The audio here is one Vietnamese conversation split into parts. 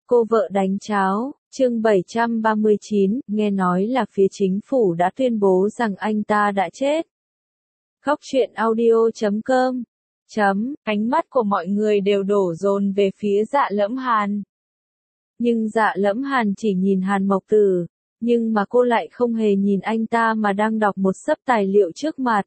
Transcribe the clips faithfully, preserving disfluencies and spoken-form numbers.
Cô vợ đánh cháo, chương bảy trăm ba mươi chín, nghe nói là phía chính phủ đã tuyên bố rằng anh ta đã chết. Khóc chuyện audio chấm com chấm, ánh mắt của mọi người đều đổ dồn về phía Dạ Lẫm Hàn. Nhưng Dạ Lẫm Hàn chỉ nhìn Hàn Mộc Tử, nhưng mà cô lại không hề nhìn anh ta mà đang đọc một xấp tài liệu trước mặt.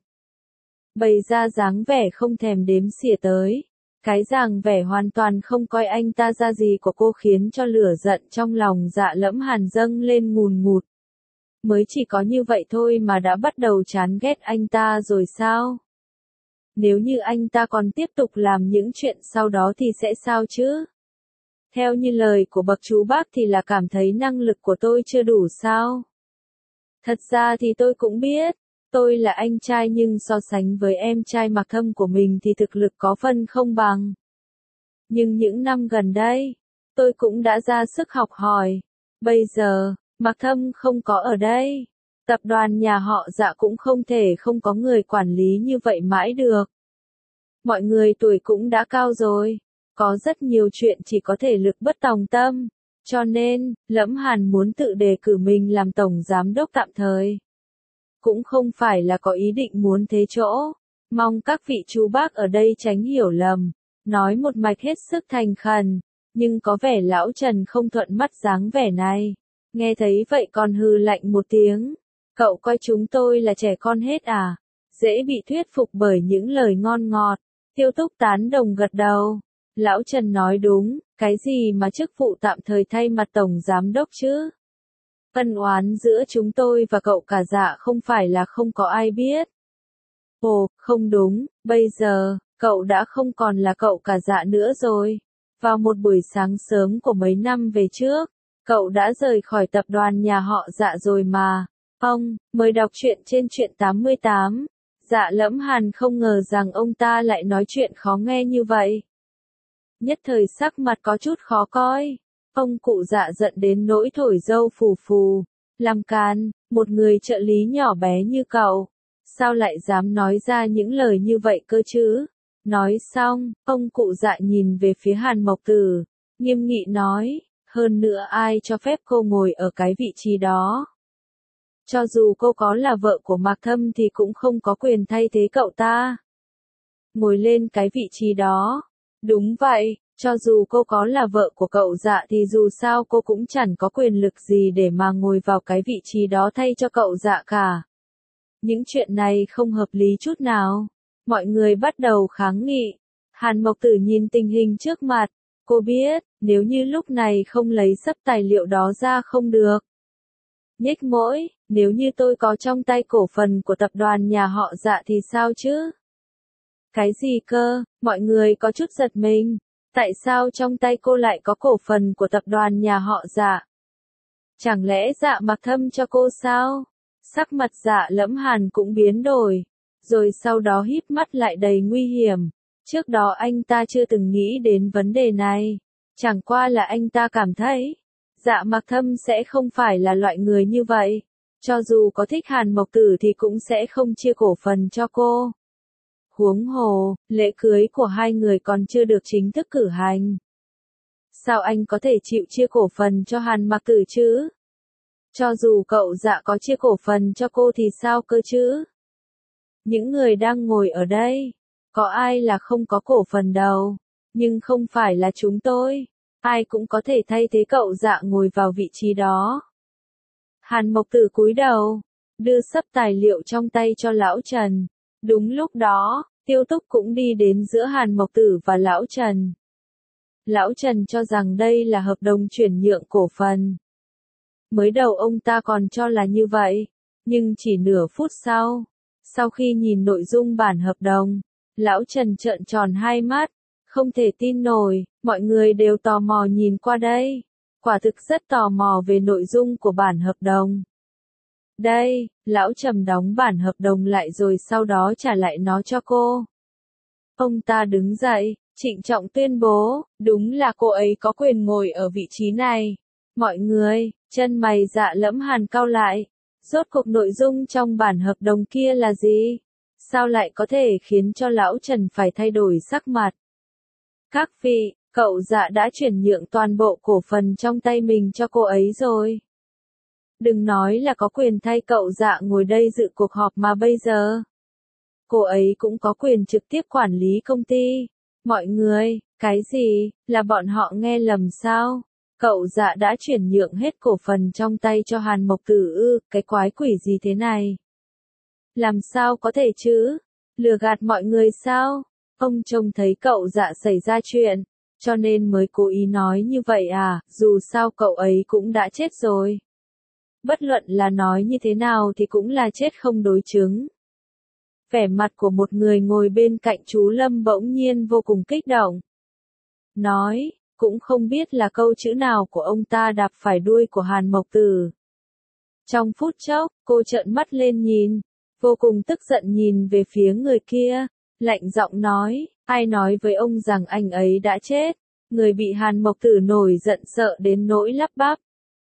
Bày ra dáng vẻ không thèm đếm xỉa tới. Cái dáng vẻ hoàn toàn không coi anh ta ra gì của cô khiến cho lửa giận trong lòng Dạ Lẫm Hàn dâng lên ngùn ngụt. Mới chỉ có như vậy thôi mà đã bắt đầu chán ghét anh ta rồi sao? Nếu như anh ta còn tiếp tục làm những chuyện sau đó thì sẽ sao chứ? Theo như lời của bậc chú bác thì là cảm thấy năng lực của tôi chưa đủ sao? Thật ra thì tôi cũng biết. Tôi là anh trai nhưng so sánh với em trai Mạc Thâm của mình thì thực lực có phân không bằng. Nhưng những năm gần đây, tôi cũng đã ra sức học hỏi. Bây giờ, Mạc Thâm không có ở đây. Tập đoàn nhà họ Dạ cũng không thể không có người quản lý như vậy mãi được. Mọi người tuổi cũng đã cao rồi. Có rất nhiều chuyện chỉ có thể lực bất tòng tâm. Cho nên, Lẫm Hàn muốn tự đề cử mình làm tổng giám đốc tạm thời. Cũng không phải là có ý định muốn thế chỗ. Mong các vị chú bác ở đây tránh hiểu lầm. Nói một mạch hết sức thành khẩn. Nhưng có vẻ lão Trần không thuận mắt dáng vẻ này. Nghe thấy vậy còn hừ lạnh một tiếng. Cậu coi chúng tôi là trẻ con hết à? Dễ bị thuyết phục bởi những lời ngon ngọt. Tiêu Túc tán đồng gật đầu. Lão Trần nói đúng. Cái gì mà chức vụ tạm thời thay mặt tổng giám đốc chứ? Ân oán giữa chúng tôi và cậu cả Dạ không phải là không có ai biết. Ồ, không đúng, bây giờ, cậu đã không còn là cậu cả Dạ nữa rồi. Vào một buổi sáng sớm của mấy năm về trước, cậu đã rời khỏi tập đoàn nhà họ Dạ rồi mà. Ông, mời đọc truyện trên truyện tám mươi tám. Dạ Lẫm Hàn không ngờ rằng ông ta lại nói chuyện khó nghe như vậy. Nhất thời sắc mặt có chút khó coi. Ông cụ Dạ giận đến nỗi thổi râu phù phù. Làm càn, một người trợ lý nhỏ bé như cậu. Sao lại dám nói ra những lời như vậy cơ chứ? Nói xong, ông cụ Dạ nhìn về phía Hàn Mộc Tử. Nghiêm nghị nói, hơn nữa ai cho phép cô ngồi ở cái vị trí đó? Cho dù cô có là vợ của Mạc Thâm thì cũng không có quyền thay thế cậu ta. Ngồi lên cái vị trí đó. Đúng vậy. Cho dù cô có là vợ của cậu Dạ thì dù sao cô cũng chẳng có quyền lực gì để mà ngồi vào cái vị trí đó thay cho cậu Dạ cả. Những chuyện này không hợp lý chút nào. Mọi người bắt đầu kháng nghị. Hàn Mộc Tử nhìn tình hình trước mặt. Cô biết, nếu như lúc này không lấy xấp tài liệu đó ra không được. Nhếch môi, nếu như tôi có trong tay cổ phần của tập đoàn nhà họ Dạ thì sao chứ? Cái gì cơ? Mọi người có chút giật mình. Tại sao trong tay cô lại có cổ phần của tập đoàn nhà họ Dạ? Chẳng lẽ Dạ Mạc Thâm cho cô sao? Sắc mặt Dạ Lẫm Hàn cũng biến đổi. Rồi sau đó híp mắt lại đầy nguy hiểm. Trước đó anh ta chưa từng nghĩ đến vấn đề này. Chẳng qua là anh ta cảm thấy. Dạ Mạc Thâm sẽ không phải là loại người như vậy. Cho dù có thích Hàn Mộc Tử thì cũng sẽ không chia cổ phần cho cô. Huống hồ, lễ cưới của hai người còn chưa được chính thức cử hành. Sao anh có thể chịu chia cổ phần cho Hàn Mạc Tử chứ? Cho dù cậu Dạ có chia cổ phần cho cô thì sao cơ chứ? Những người đang ngồi ở đây, có ai là không có cổ phần đâu, nhưng không phải là chúng tôi. Ai cũng có thể thay thế cậu Dạ ngồi vào vị trí đó. Hàn Mộc Tử cúi đầu, đưa xấp tài liệu trong tay cho lão Trần. Đúng lúc đó, Tiêu Túc cũng đi đến giữa Hàn Mộc Tử và lão Trần. Lão Trần cho rằng đây là hợp đồng chuyển nhượng cổ phần. Mới đầu ông ta còn cho là như vậy, nhưng chỉ nửa phút sau, sau khi nhìn nội dung bản hợp đồng, lão Trần trợn tròn hai mắt, không thể tin nổi, mọi người đều tò mò nhìn qua đây. Quả thực rất tò mò về nội dung của bản hợp đồng. Đây, lão Trầm đóng bản hợp đồng lại rồi sau đó trả lại nó cho cô. Ông ta đứng dậy, trịnh trọng tuyên bố, đúng là cô ấy có quyền ngồi ở vị trí này. Mọi người, chân mày Dạ Lẫm Hàn cau lại. Rốt cuộc nội dung trong bản hợp đồng kia là gì? Sao lại có thể khiến cho lão Trần phải thay đổi sắc mặt? Các vị, Cậu Dạ đã chuyển nhượng toàn bộ cổ phần trong tay mình cho cô ấy rồi. Đừng nói là có quyền thay cậu Dạ ngồi đây dự cuộc họp mà bây giờ. Cô ấy cũng có quyền trực tiếp quản lý công ty. Mọi người, cái gì, là bọn họ nghe lầm sao? Cậu Dạ đã chuyển nhượng hết cổ phần trong tay cho Hàn Mộc Tử ư, cái quái quỷ gì thế này? Làm sao có thể chứ? Lừa gạt mọi người sao? Ông trông thấy cậu Dạ xảy ra chuyện, cho nên mới cố ý nói như vậy à, dù sao cậu ấy cũng đã chết rồi. Bất luận là nói như thế nào thì cũng là chết không đối chứng. Vẻ mặt của một người ngồi bên cạnh chú Lâm bỗng nhiên vô cùng kích động. Nói, cũng không biết là câu chữ nào của ông ta đạp phải đuôi của Hàn Mộc Tử. Trong phút chốc, cô trợn mắt lên nhìn, vô cùng tức giận nhìn về phía người kia, lạnh giọng nói, ai nói với ông rằng anh ấy đã chết? Người bị Hàn Mộc Tử nổi giận sợ đến nỗi lắp bắp.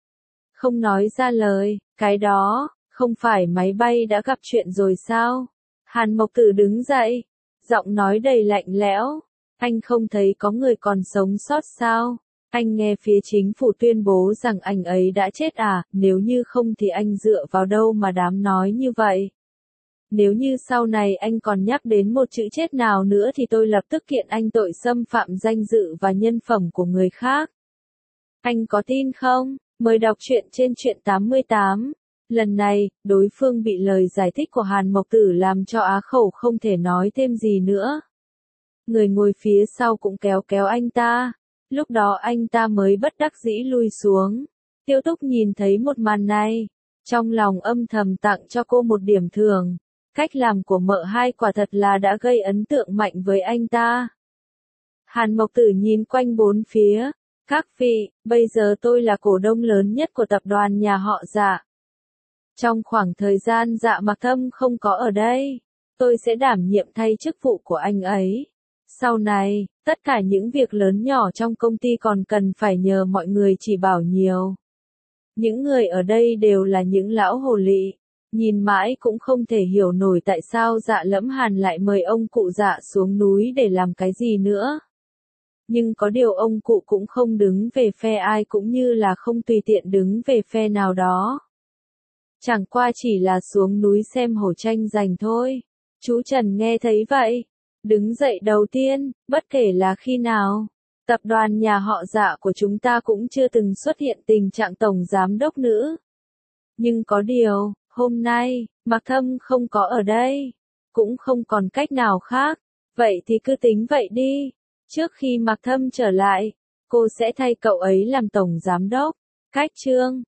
Không nói ra lời, cái đó, không phải máy bay đã gặp chuyện rồi sao? Hàn Mộc Tử đứng dậy, giọng nói đầy lạnh lẽo, anh không thấy có người còn sống sót sao? Anh nghe phía chính phủ tuyên bố rằng anh ấy đã chết à, nếu như không thì anh dựa vào đâu mà dám nói như vậy? Nếu như sau này anh còn nhắc đến một chữ chết nào nữa thì tôi lập tức kiện anh tội xâm phạm danh dự và nhân phẩm của người khác. Anh có tin không? Mời đọc truyện trên truyện tám mươi tám. Lần này, đối phương bị lời giải thích của Hàn Mộc Tử làm cho á khẩu không thể nói thêm gì nữa. Người ngồi phía sau cũng kéo kéo anh ta. Lúc đó anh ta mới bất đắc dĩ lui xuống. Tiêu Túc nhìn thấy một màn này, trong lòng âm thầm tặng cho cô một điểm thưởng. Cách làm của mợ hai quả thật là đã gây ấn tượng mạnh với anh ta. Hàn Mộc Tử nhìn quanh bốn phía. Các vị, bây giờ tôi là cổ đông lớn nhất của tập đoàn nhà họ Dạ. Trong khoảng thời gian Dạ Mặc Thâm không có ở đây, tôi sẽ đảm nhiệm thay chức vụ của anh ấy. Sau này, tất cả những việc lớn nhỏ trong công ty còn cần phải nhờ mọi người chỉ bảo nhiều. Những người ở đây đều là những lão hồ lị, nhìn mãi cũng không thể hiểu nổi tại sao Dạ Lẫm Hàn lại mời ông cụ Dạ xuống núi để làm cái gì nữa. Nhưng có điều ông cụ cũng không đứng về phe ai cũng như là không tùy tiện đứng về phe nào đó. Chẳng qua chỉ là xuống núi xem hổ tranh giành thôi. Chú Trần nghe thấy vậy, đứng dậy đầu tiên, bất kể là khi nào, tập đoàn nhà họ Dạ của chúng ta cũng chưa từng xuất hiện tình trạng tổng giám đốc nữ. Nhưng có điều, hôm nay, Mặc Thâm không có ở đây, cũng không còn cách nào khác, vậy thì cứ tính vậy đi. Trước khi Mặc Thâm trở lại, cô sẽ thay cậu ấy làm tổng giám đốc. Cách chương